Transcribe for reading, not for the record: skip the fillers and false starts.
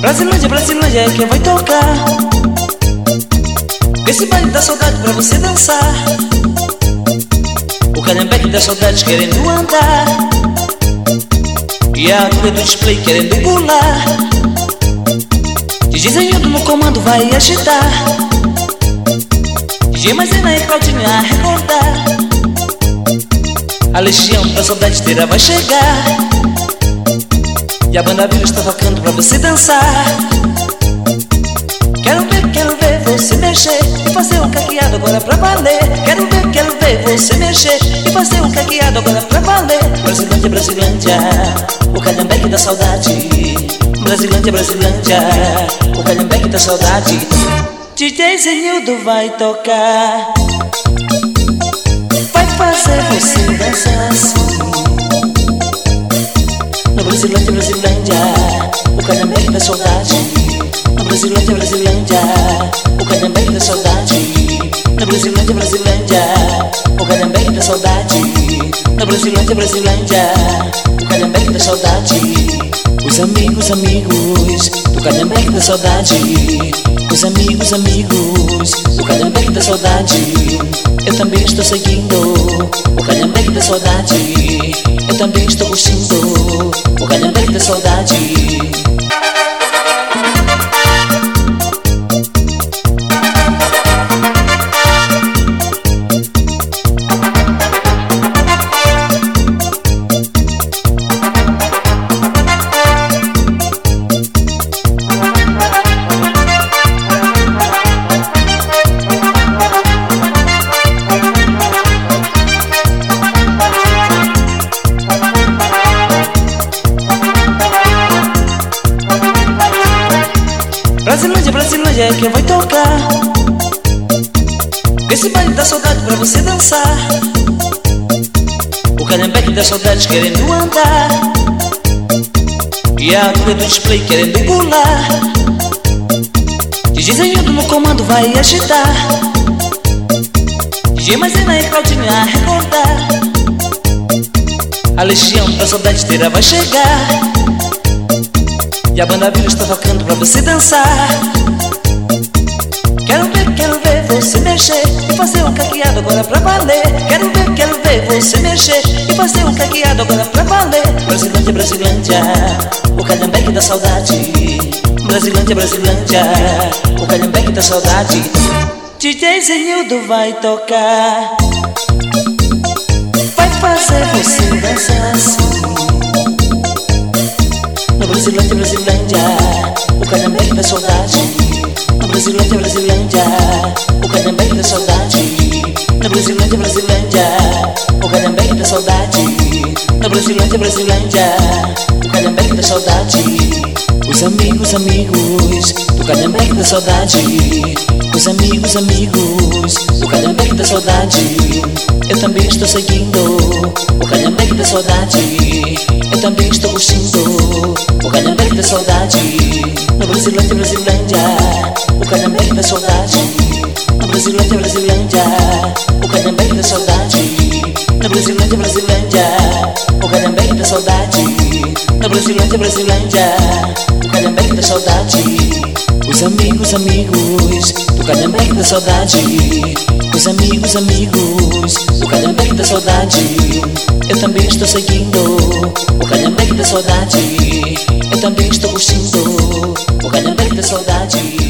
Brasilândia, Brasilândia é quem vai tocar esse baile da saudade pra você dançar. O calhambeque da saudade querendo andar e a agulha do display querendo pular. DJ Zenildo no comando vai agitar, DJ Maisena e Claudinha a recordar. A legião da saudade inteira vai chegar e a banda Vila está tocando pra você dançar. Quero ver você mexer e fazer um caqueado agora pra valer. Quero ver você mexer e fazer um caqueado agora pra valer. Brasilândia, Brasilândia, o calhambeque da saudade. Brasilândia, Brasilândia, o calhambeque da saudade. DJ Zenildo vai tocar, vai fazer você dançar assim. No Brasilândia, Brasilândia, o calhambeque da saudade. No Brasilândia, Brasilândia, o calhambeque da saudade. No Brasilândia, Brasilândia, o calhambeque da saudade. No Brasilândia, Brasilândia, o calhambeque da saudade. Os amigos, amigos do calhambeque da saudade. Os amigos, amigos do calhambeque da saudade. Eu também estou seguindo o calhambeque da saudade. Eu também estou curtindo o calhambeque da saudade. Brasilândia, Brasilândia é quem vai tocar esse baile da saudade pra você dançar. O calhambeque da saudade querendo andar e a agulha do display querendo pular. DJ Zenildo no comando vai agitar, DJ Maisena e Claudinha a recordar. A legião da saudade inteira vai chegar e a banda Vila está tocando pra você dançar. Quero ver você mexer e fazer um caqueado agora pra valer. Quero ver você mexer e fazer um caqueado agora pra valer. Brasilândia, Brasilândia, o calhambeque da saudade. Brasilândia, Brasilândia, o calhambeque da saudade. DJ Zenildo vai tocar, vai fazer você dançar assim. No Brasilândia, Brasilândia, o calhambeque da saudade. No Brasilândia, Brasilândia, o calhambeque da saudade. No Brasilândia, Brasilândia, o calhambeque da saudade. No Brasilândia, Brasilândia, o calhambeque da saudade. Os amigos, amigos do calhambeque da saudade. Os amigos, amigos do calhambeque da saudade. Eu também estou seguindo o calhambeque da saudade. Eu também estou curtindo o calhambeque da saudade. No Brasilândia, Brasilândia, o calhambeque da saudade. No Brasilândia, Brasilândia, o calhambeque da saudade. No Brasilândia, Brasilândia, o calhambeque da saudade. No Brasilândia, Brasilândia, o calhambeque da saudade. Os amigos, amigos do calhambeque da saudade. Os amigos, amigos do calhambeque da saudade. Eu também estou seguindo o calhambeque da saudade. Eu também estou curtindo o calhambeque da saudade.